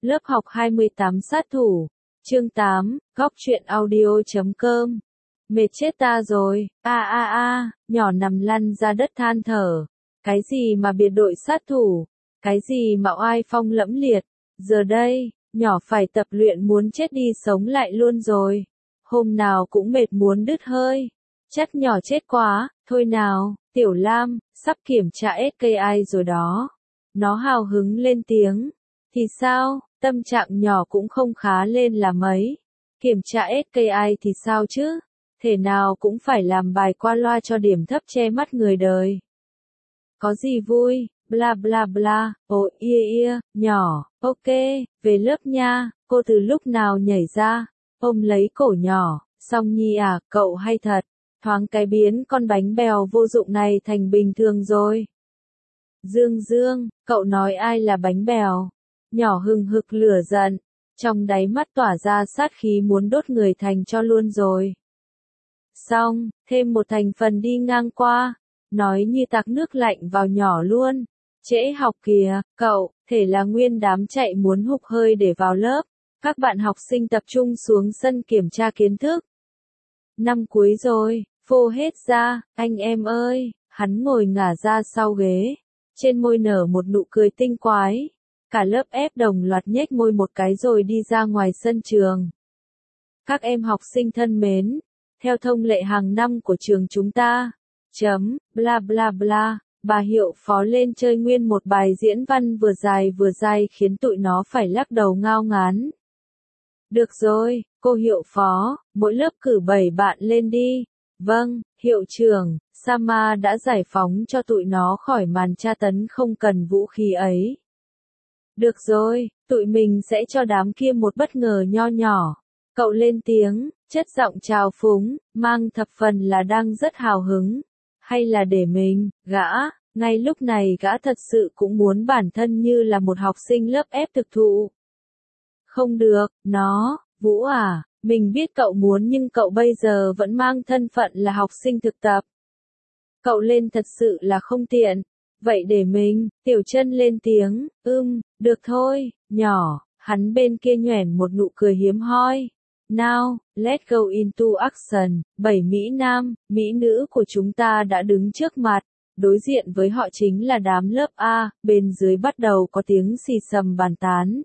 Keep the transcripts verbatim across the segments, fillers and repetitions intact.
Lớp học hai mươi tám sát thủ. Chương tám, góc truyện audio chấm com. Mệt chết ta rồi, a a a, nhỏ nằm lăn ra đất than thở. Cái gì mà biệt đội sát thủ, cái gì mà oai phong lẫm liệt, giờ đây, nhỏ phải tập luyện muốn chết đi sống lại luôn rồi. Hôm nào cũng mệt muốn đứt hơi. Chắc nhỏ chết quá, thôi nào, Tiểu Lam, sắp kiểm tra ét ca i rồi đó. Nó hào hứng lên tiếng. Thì sao, tâm trạng nhỏ cũng không khá lên là mấy. Kiểm tra ét ca i thì sao chứ? Thể nào cũng phải làm bài qua loa cho điểm thấp che mắt người đời. Có gì vui, bla bla bla, ồ ia ia, nhỏ, ok, về lớp nha, cô từ lúc nào nhảy ra, ôm lấy cổ nhỏ, Song Nhi à, cậu hay thật, thoáng cái biến con bánh bèo vô dụng này thành bình thường rồi. Dương Dương, cậu nói ai là bánh bèo? Nhỏ hừng hực lửa giận, trong đáy mắt tỏa ra sát khí muốn đốt người thành cho luôn rồi. Xong, thêm một thành phần đi ngang qua, nói như tạt nước lạnh vào nhỏ luôn. Trễ học kìa, cậu, thể là nguyên đám chạy muốn hụt hơi để vào lớp. Các bạn học sinh tập trung xuống sân kiểm tra kiến thức. Năm cuối rồi, phô hết ra, anh em ơi, hắn ngồi ngả ra sau ghế. Trên môi nở một nụ cười tinh quái. Cả lớp ép đồng loạt nhếch môi một cái rồi đi ra ngoài sân trường. Các em học sinh thân mến, theo thông lệ hàng năm của trường chúng ta, chấm, bla bla bla, bà hiệu phó lên chơi nguyên một bài diễn văn vừa dài vừa dài khiến tụi nó phải lắc đầu ngao ngán. Được rồi, cô hiệu phó, mỗi lớp cử bảy bạn lên đi. Vâng, hiệu trưởng, Sama đã giải phóng cho tụi nó khỏi màn tra tấn không cần vũ khí ấy. Được rồi, tụi mình sẽ cho đám kia một bất ngờ nho nhỏ. Cậu lên tiếng, chất giọng trào phúng, mang thập phần là đang rất hào hứng. Hay là để mình, gã, ngay lúc này gã thật sự cũng muốn bản thân như là một học sinh lớp ép thực thụ. Không được, nó, Vũ à, mình biết cậu muốn nhưng cậu bây giờ vẫn mang thân phận là học sinh thực tập. Cậu lên thật sự là không tiện. Vậy để mình, Tiểu Chân lên tiếng, ưm, được thôi, nhỏ, hắn bên kia nhoẻn một nụ cười hiếm hoi. Now, let's go into action, bảy Mỹ Nam, Mỹ nữ của chúng ta đã đứng trước mặt, đối diện với họ chính là đám lớp A, bên dưới bắt đầu có tiếng xì xầm bàn tán.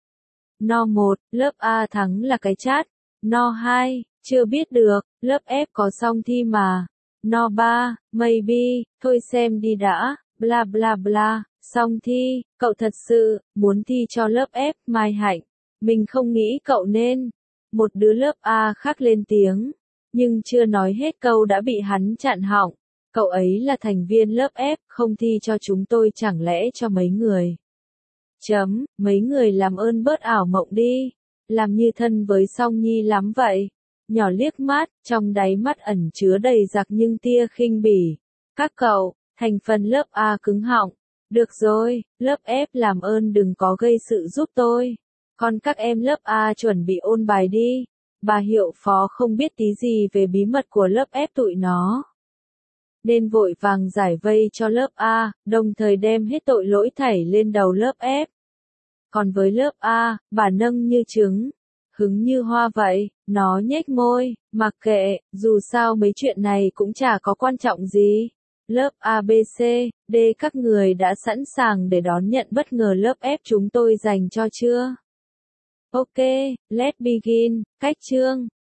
No một, lớp A thắng là cái chát. No hai, chưa biết được, lớp F có xong thi mà. No ba, maybe, thôi xem đi đã, bla bla bla, xong thi, cậu thật sự, muốn thi cho lớp F, Mai Hạnh. Mình không nghĩ cậu nên. Một đứa lớp A khác lên tiếng, nhưng chưa nói hết câu đã bị hắn chặn họng. Cậu ấy là thành viên lớp F, không thi cho chúng tôi chẳng lẽ cho mấy người. Chấm, mấy người làm ơn bớt ảo mộng đi, làm như thân với Song Nhi lắm vậy. Nhỏ liếc mắt, trong đáy mắt ẩn chứa đầy giặc nhưng tia khinh bỉ. Các cậu, thành phần lớp A cứng họng. Được rồi, lớp F làm ơn đừng có gây sự giúp tôi. Còn các em lớp A chuẩn bị ôn bài đi. Bà hiệu phó không biết tí gì về bí mật của lớp F tụi nó, nên vội vàng giải vây cho lớp A, đồng thời đem hết tội lỗi thảy lên đầu lớp F. Còn với lớp A, bà nâng như trứng, hứng như hoa vậy, nó nhếch môi, mặc kệ, dù sao mấy chuyện này cũng chả có quan trọng gì. Lớp A B C, D các người đã sẵn sàng để đón nhận bất ngờ lớp F chúng tôi dành cho chưa? Ok, let's begin, cách chương.